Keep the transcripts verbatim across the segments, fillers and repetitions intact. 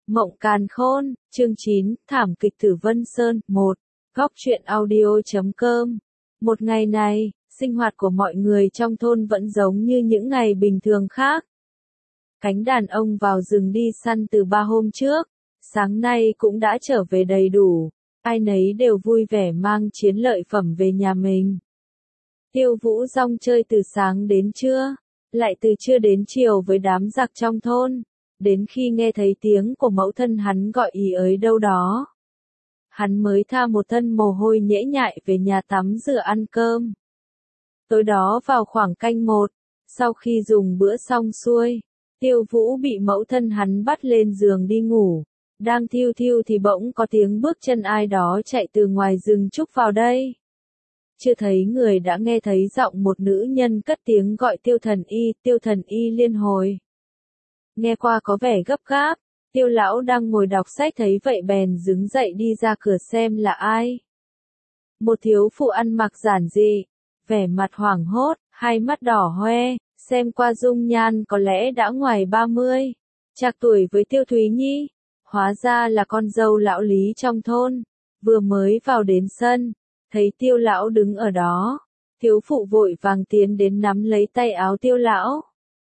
Mộng Càn Khôn, chương chín, thảm kịch Tử Vân Sơn, một. Góc truyện audio chấm com. Một ngày này, sinh hoạt của mọi người trong thôn vẫn giống như những ngày bình thường khác. Cánh đàn ông vào rừng đi săn từ ba hôm trước, sáng nay cũng đã trở về đầy đủ, ai nấy đều vui vẻ mang chiến lợi phẩm về nhà mình. Tiêu Vũ rong chơi từ sáng đến trưa, lại từ trưa đến chiều với đám giặc trong thôn, đến khi nghe thấy tiếng của mẫu thân hắn gọi ý ới đâu đó. Hắn mới tha một thân mồ hôi nhễ nhại về nhà tắm rửa ăn cơm. Tối đó vào khoảng canh một, sau khi dùng bữa xong xuôi, Tiêu Vũ bị mẫu thân hắn bắt lên giường đi ngủ. Đang thiêu thiêu thì bỗng có tiếng bước chân ai đó chạy từ ngoài rừng trúc vào đây. Chưa thấy người đã nghe thấy giọng một nữ nhân cất tiếng gọi Tiêu Thần Y, Tiêu Thần Y liên hồi. Nghe qua có vẻ gấp gáp, Tiêu lão đang ngồi đọc sách thấy vậy bèn đứng dậy đi ra cửa xem là ai. Một thiếu phụ ăn mặc giản dị, vẻ mặt hoảng hốt, hai mắt đỏ hoe, xem qua dung nhan có lẽ đã ngoài ba mươi, trạc tuổi với Tiêu Thúy Nhi, hóa ra là con dâu lão Lý trong thôn, vừa mới vào đến sân, thấy Tiêu lão đứng ở đó, thiếu phụ vội vàng tiến đến nắm lấy tay áo Tiêu lão.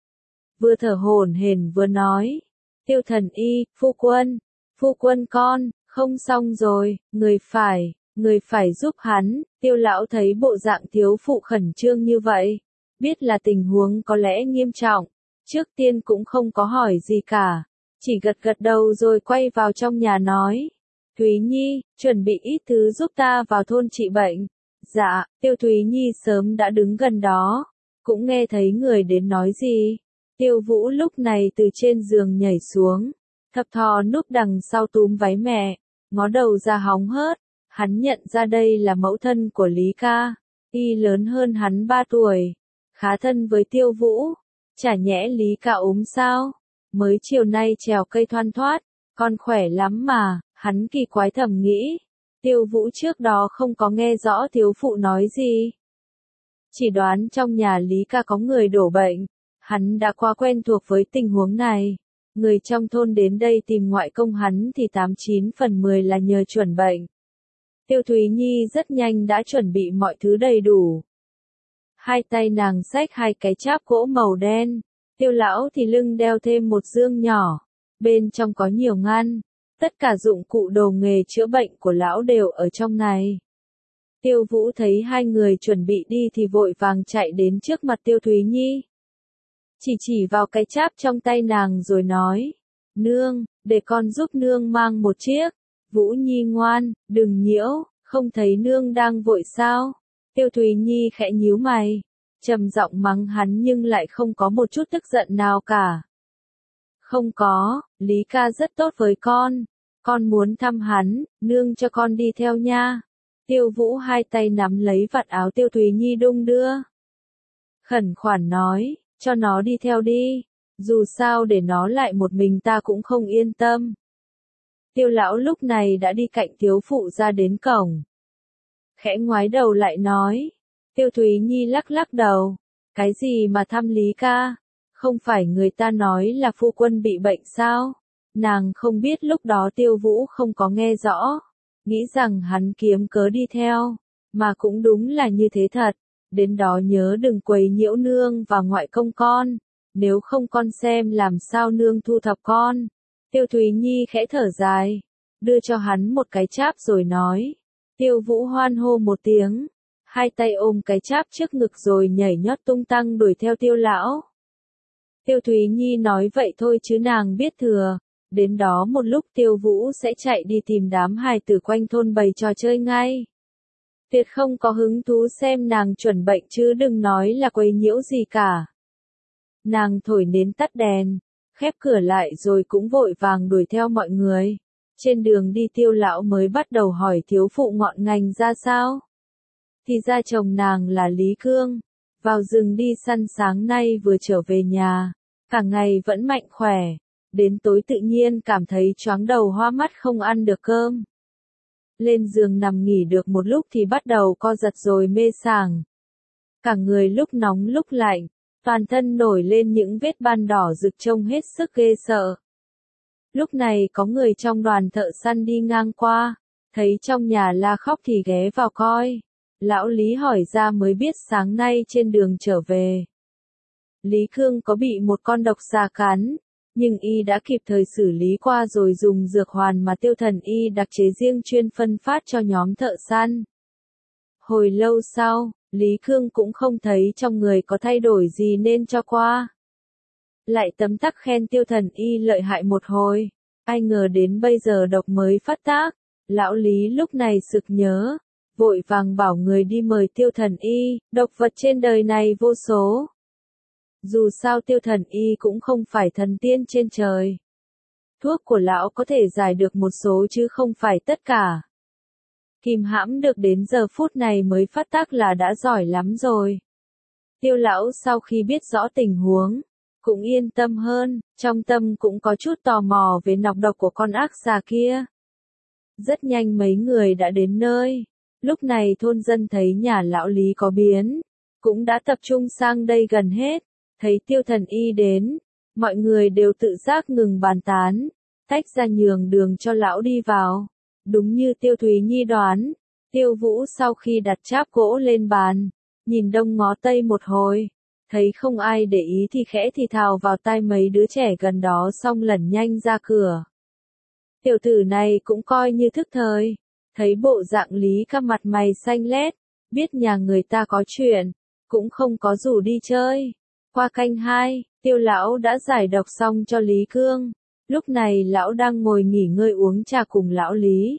Vừa thở hổn hển vừa nói, Tiêu Thần Y, phu quân, phu quân con, không xong rồi, người phải, người phải giúp hắn. Tiêu lão thấy bộ dạng thiếu phụ khẩn trương như vậy, biết là tình huống có lẽ nghiêm trọng, trước tiên cũng không có hỏi gì cả, chỉ gật gật đầu rồi quay vào trong nhà nói, Thúy Nhi, chuẩn bị ít thứ giúp ta vào thôn trị bệnh. Dạ, Tiêu Thúy Nhi sớm đã đứng gần đó, cũng nghe thấy người đến nói gì. Tiêu Vũ lúc này từ trên giường nhảy xuống, thập thò núp đằng sau túm váy mẹ, ngó đầu ra hóng hớt, hắn nhận ra đây là mẫu thân của Lý ca, y lớn hơn hắn ba tuổi, khá thân với Tiêu Vũ, chả nhẽ Lý ca ốm sao, mới chiều nay trèo cây thoăn thoát, con khỏe lắm mà, hắn kỳ quái thầm nghĩ, Tiêu Vũ trước đó không có nghe rõ thiếu phụ nói gì. Chỉ đoán trong nhà Lý ca có người đổ bệnh. Hắn đã quá quen thuộc với tình huống này. Người trong thôn đến đây tìm ngoại công hắn thì tám chín phần mười là nhờ chuẩn bệnh. Tiêu Thúy Nhi rất nhanh đã chuẩn bị mọi thứ đầy đủ. Hai tay nàng xách hai cái cháp gỗ màu đen. Tiêu lão thì lưng đeo thêm một dương nhỏ. Bên trong có nhiều ngăn. Tất cả dụng cụ đồ nghề chữa bệnh của lão đều ở trong này. Tiêu Vũ thấy hai người chuẩn bị đi thì vội vàng chạy đến trước mặt Tiêu Thúy Nhi. Chỉ chỉ vào cái cháp trong tay nàng rồi nói, nương, để con giúp nương mang một chiếc. Vũ Nhi ngoan, đừng nhiễu, không thấy nương đang vội sao. Tiêu Thúy Nhi khẽ nhíu mày, trầm giọng mắng hắn nhưng lại không có một chút tức giận nào cả. Không có, Lý ca rất tốt với con, con muốn thăm hắn, nương cho con đi theo nha. Tiêu Vũ hai tay nắm lấy vạt áo Tiêu Thúy Nhi đung đưa. Khẩn khoản nói, cho nó đi theo đi, dù sao để nó lại một mình ta cũng không yên tâm. Tiêu lão lúc này đã đi cạnh thiếu phụ ra đến cổng. Khẽ ngoái đầu lại nói, Tiêu Thúy Nhi lắc lắc đầu, cái gì mà thăm Lý ca, không phải người ta nói là phu quân bị bệnh sao, nàng không biết lúc đó Tiêu Vũ không có nghe rõ, nghĩ rằng hắn kiếm cớ đi theo, mà cũng đúng là như thế thật. Đến đó nhớ đừng quấy nhiễu nương và ngoại công con, nếu không con xem làm sao nương thu thập con. Tiêu Thúy Nhi khẽ thở dài, đưa cho hắn một cái cháp rồi nói. Tiêu Vũ hoan hô một tiếng, hai tay ôm cái cháp trước ngực rồi nhảy nhót tung tăng đuổi theo Tiêu lão. Tiêu Thúy Nhi nói vậy thôi chứ nàng biết thừa, đến đó một lúc Tiêu Vũ sẽ chạy đi tìm đám hài tử quanh thôn bày trò chơi ngay. Tuyệt không có hứng thú xem nàng chuẩn bệnh chứ đừng nói là quấy nhiễu gì cả. Nàng thổi nến tắt đèn, khép cửa lại rồi cũng vội vàng đuổi theo mọi người. Trên đường đi Tiêu lão mới bắt đầu hỏi thiếu phụ ngọn ngành ra sao. Thì ra chồng nàng là Lý Cương, vào rừng đi săn sáng nay vừa trở về nhà, cả ngày vẫn mạnh khỏe, đến tối tự nhiên cảm thấy choáng đầu hoa mắt không ăn được cơm. Lên giường nằm nghỉ được một lúc thì bắt đầu co giật rồi mê sảng. Cả người lúc nóng lúc lạnh, toàn thân nổi lên những vết ban đỏ rực trông hết sức ghê sợ. Lúc này có người trong đoàn thợ săn đi ngang qua, thấy trong nhà la khóc thì ghé vào coi. Lão Lý hỏi ra mới biết sáng nay trên đường trở về, Lý Cương có bị một con độc xà cắn, nhưng y đã kịp thời xử lý qua rồi dùng dược hoàn mà Tiêu Thần Y đặc chế riêng chuyên phân phát cho nhóm thợ săn. Hồi lâu sau, Lý Cương cũng không thấy trong người có thay đổi gì nên cho qua. Lại tấm tắc khen Tiêu Thần Y lợi hại một hồi, ai ngờ đến bây giờ độc mới phát tác. Lão Lý lúc này sực nhớ, vội vàng bảo người đi mời Tiêu Thần Y, độc vật trên đời này vô số. Dù sao Tiêu Thần Y cũng không phải thần tiên trên trời. Thuốc của lão có thể giải được một số chứ không phải tất cả. Kìm hãm được đến giờ phút này mới phát tác là đã giỏi lắm rồi. Tiêu lão sau khi biết rõ tình huống, cũng yên tâm hơn, trong tâm cũng có chút tò mò về nọc độc của con ác xà kia. Rất nhanh mấy người đã đến nơi. Lúc này thôn dân thấy nhà lão Lý có biến, cũng đã tập trung sang đây gần hết. Thấy Tiêu Thần Y đến, mọi người đều tự giác ngừng bàn tán, tách ra nhường đường cho lão đi vào. Đúng như Tiêu Thúy Nhi đoán, Tiêu Vũ sau khi đặt cháp gỗ lên bàn, nhìn đông ngó tây một hồi, thấy không ai để ý thì khẽ thì thào vào tai mấy đứa trẻ gần đó xong lẩn nhanh ra cửa. Tiểu tử này cũng coi như thức thời, thấy bộ dạng Lý Ca mặt mày xanh lét, biết nhà người ta có chuyện, cũng không có rủ đi chơi. Qua canh hai, Tiêu lão đã giải độc xong cho Lý Cương. Lúc này lão đang ngồi nghỉ ngơi uống trà cùng lão Lý.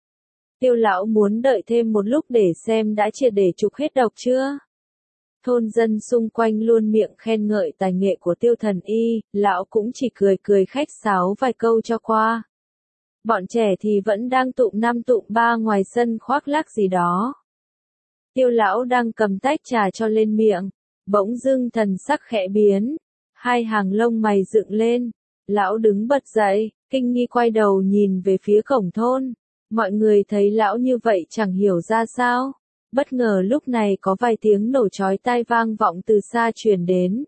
Tiêu lão muốn đợi thêm một lúc để xem đã triệt để trục hết độc chưa. Thôn dân xung quanh luôn miệng khen ngợi tài nghệ của Tiêu Thần Y, lão cũng chỉ cười cười khách sáo vài câu cho qua. Bọn trẻ thì vẫn đang tụm năm tụm ba ngoài sân khoác lác gì đó. Tiêu lão đang cầm tách trà cho lên miệng, bỗng dưng thần sắc khẽ biến, hai hàng lông mày dựng lên, lão đứng bật dậy, kinh nghi quay đầu nhìn về phía cổng thôn. Mọi người thấy lão như vậy chẳng hiểu ra sao. Bất ngờ lúc này có vài tiếng nổ chói tai vang vọng từ xa truyền đến.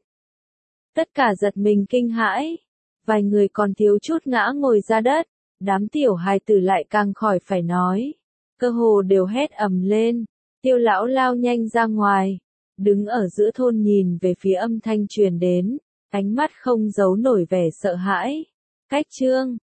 Tất cả giật mình kinh hãi, vài người còn thiếu chút ngã ngồi ra đất, đám tiểu hài tử lại càng khỏi phải nói, cơ hồ đều hét ầm lên. Tiêu lão lao nhanh ra ngoài, đứng ở giữa thôn nhìn về phía âm thanh truyền đến, ánh mắt không giấu nổi vẻ sợ hãi. Cách chương